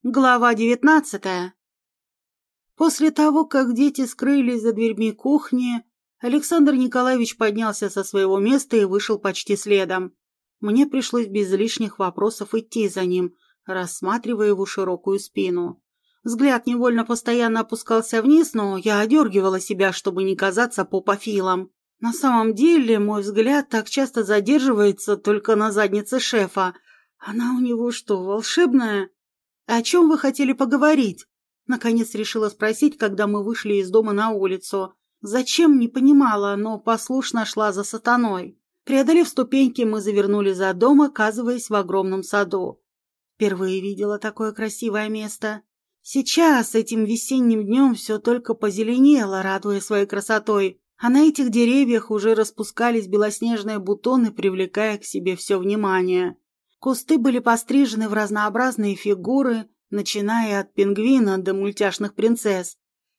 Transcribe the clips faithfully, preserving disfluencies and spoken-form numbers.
Глава девятнадцатая. После того, как дети скрылись за дверьми кухни, Александр Николаевич поднялся со своего места и вышел почти следом. Мне пришлось без лишних вопросов идти за ним, рассматривая его широкую спину. Взгляд невольно постоянно опускался вниз, но я одергивала себя, чтобы не казаться попофилом. На самом деле, мой взгляд так часто задерживается только на заднице шефа. Она у него что, волшебная? «О чем вы хотели поговорить?» Наконец решила спросить, когда мы вышли из дома на улицу. Зачем, не понимала, но послушно шла за сатаной. Преодолев ступеньки, мы завернули за дом, оказываясь в огромном саду. Впервые видела такое красивое место. Сейчас, этим весенним днем, все только позеленело, радуя своей красотой, а на этих деревьях уже распускались белоснежные бутоны, привлекая к себе все внимание. Кусты были пострижены в разнообразные фигуры, начиная от пингвина до мультяшных принцесс.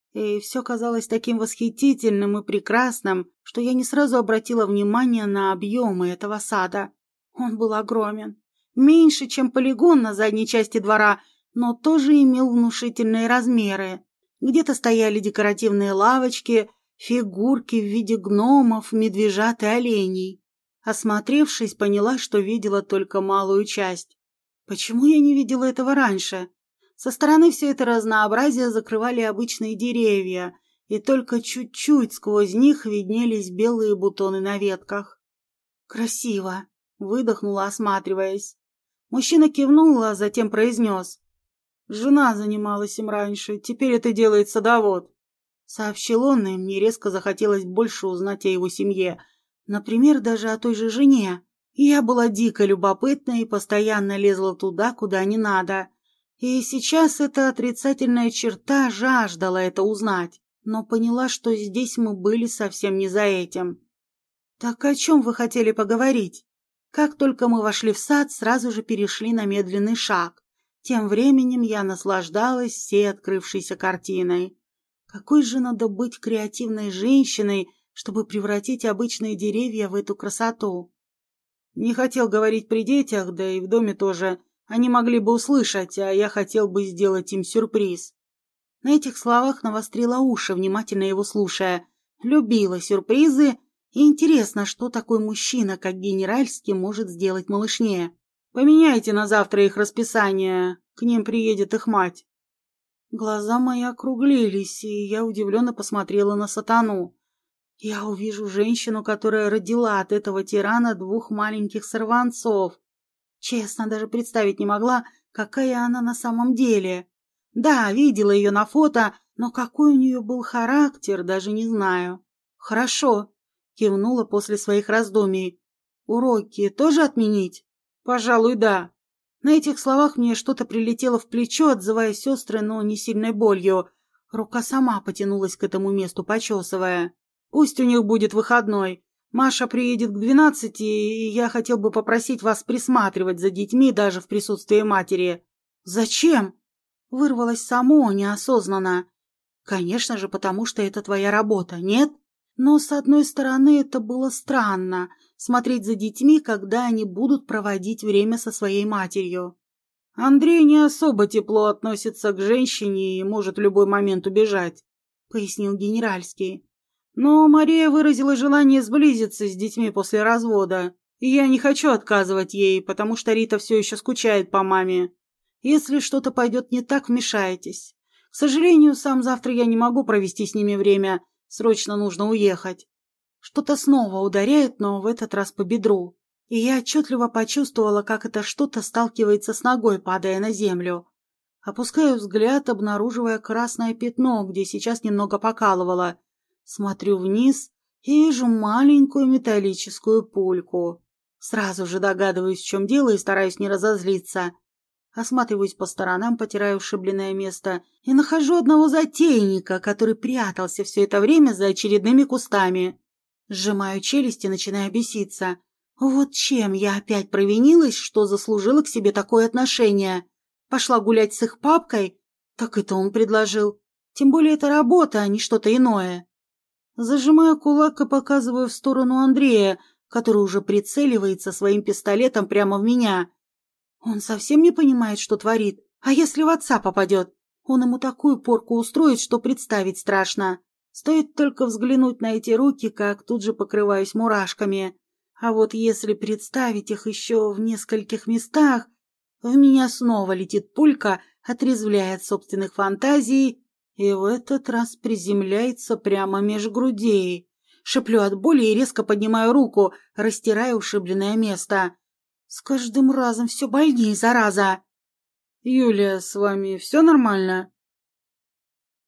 И все казалось таким восхитительным и прекрасным, что я не сразу обратила внимание на объемы этого сада. Он был огромен, меньше, чем полигон на задней части двора, но тоже имел внушительные размеры. Где-то стояли декоративные лавочки, фигурки в виде гномов, медвежат и оленей. Осмотревшись, поняла, что видела только малую часть. Почему я не видела этого раньше? Со стороны все это разнообразие закрывали обычные деревья, и только чуть-чуть сквозь них виднелись белые бутоны на ветках. «Красиво!» — выдохнула, осматриваясь. Мужчина кивнул, а затем произнес. «Жена занималась им раньше, теперь это делает садовод», — сообщил он, и мне резко захотелось больше узнать о его семье. Например, даже о той же жене. Я была дико любопытна и постоянно лезла туда, куда не надо. И сейчас эта отрицательная черта жаждала это узнать, но поняла, что здесь мы были совсем не за этим. «Так о чем вы хотели поговорить?» Как только мы вошли в сад, сразу же перешли на медленный шаг. Тем временем я наслаждалась всей открывшейся картиной. Какой же надо быть креативной женщиной, чтобы превратить обычные деревья в эту красоту. Не хотел говорить при детях, да и в доме тоже. Они могли бы услышать, а я хотел бы сделать им сюрприз. На этих словах навострила уши, внимательно его слушая. Любила сюрпризы, и интересно, что такой мужчина, как Генеральский, может сделать малышне. Поменяйте на завтра их расписание, к ним приедет их мать. Глаза мои округлились, и я удивленно посмотрела на сатану. Я увижу женщину, которая родила от этого тирана двух маленьких сорванцов. Честно, даже представить не могла, какая она на самом деле. Да, видела ее на фото, но какой у нее был характер, даже не знаю. Хорошо, кивнула после своих раздумий. Уроки тоже отменить? Пожалуй, да. На этих словах мне что-то прилетело в плечо, отзываясь острой, но не сильной болью. Рука сама потянулась к этому месту, почесывая. Пусть у них будет выходной. Маша приедет к двенадцати, и я хотел бы попросить вас присматривать за детьми даже в присутствии матери. Зачем? Вырвалось само, неосознанно. Конечно же, потому что это твоя работа, нет? Но, с одной стороны, это было странно — смотреть за детьми, когда они будут проводить время со своей матерью. Андрей не особо тепло относится к женщине и может в любой момент убежать, — пояснил Генеральский. Но Мария выразила желание сблизиться с детьми после развода, и я не хочу отказывать ей, потому что Рита все еще скучает по маме. Если что-то пойдет не так, вмешайтесь. К сожалению, сам завтра я не могу провести с ними время, срочно нужно уехать. Что-то снова ударяет, но в этот раз по бедру, и я отчетливо почувствовала, как это что-то сталкивается с ногой, падая на землю. Опускаю взгляд, обнаруживая красное пятно, где сейчас немного покалывало. Смотрю вниз и вижу маленькую металлическую пульку. Сразу же догадываюсь, в чем дело, и стараюсь не разозлиться. Осматриваюсь по сторонам, потираю ушибленное место, и нахожу одного затейника, который прятался все это время за очередными кустами. Сжимаю челюсти, начиная беситься. Вот чем я опять провинилась, что заслужила к себе такое отношение. Пошла гулять с их папкой? Так это он предложил. Тем более это работа, а не что-то иное. Зажимаю кулак и показываю в сторону Андрея, который уже прицеливается своим пистолетом прямо в меня. Он совсем не понимает, что творит. А если в отца попадет? Он ему такую порку устроит, что представить страшно. Стоит только взглянуть на эти руки, как тут же покрываюсь мурашками. А вот если представить их еще в нескольких местах, в меня снова летит пулька, отрезвляя от собственных фантазий, и в этот раз приземляется прямо меж грудей. Шеплю от боли и резко поднимаю руку, растирая ушибленное место. С каждым разом все больнее, зараза. «Юлия, с вами все нормально?»